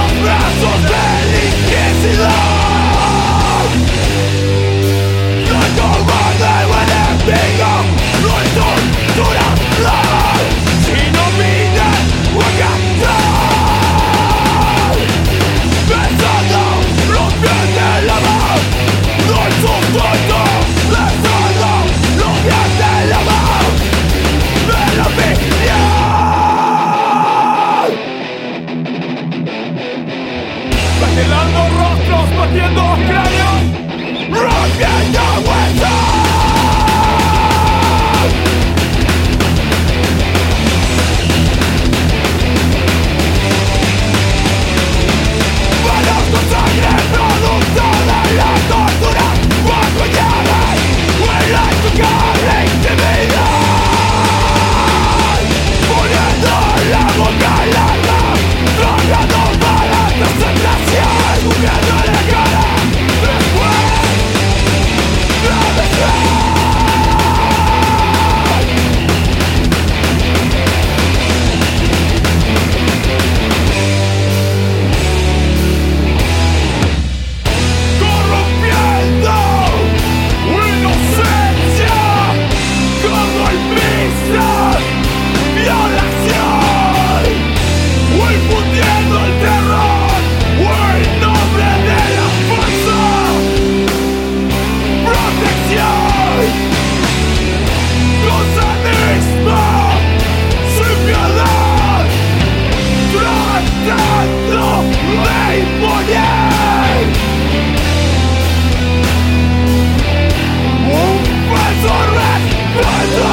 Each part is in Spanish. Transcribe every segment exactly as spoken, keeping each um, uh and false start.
brazos del inquisidor. Soy cobarde o enemigo, no es torturador. Si no miran o cantar, pensando los pies de la mano, no es un tonto. Pensando los pies de la mano, de la vida. Vacilando rostros, batiendo cráneos, rompiendo huesos. Manos con sangre, producto de la tortura, bajo llaves, huele tu carne intimidad. Poniendo la boca al alma, tragando para concentración, jugando en la cara, después la besé. Corrompiendo inocencia con golpizas, violación, o infundiendo el terror, o en nombre de la fuerza, protección, con sadismo, sin piedad, tratando de imponer un falso respeto.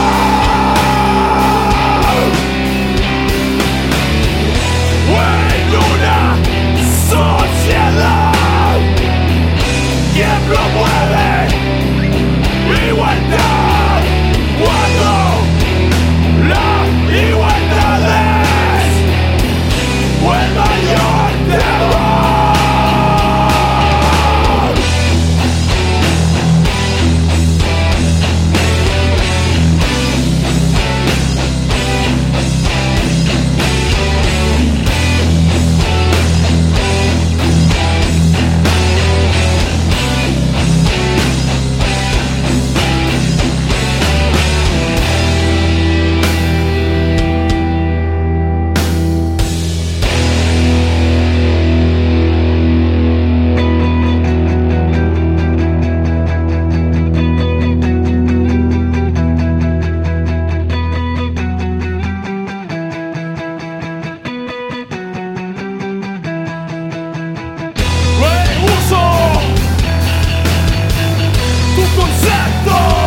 En una sociedad, ¿quién promueve igualdad cuando la igualdad es el mayor temor? Reuso tu concepto.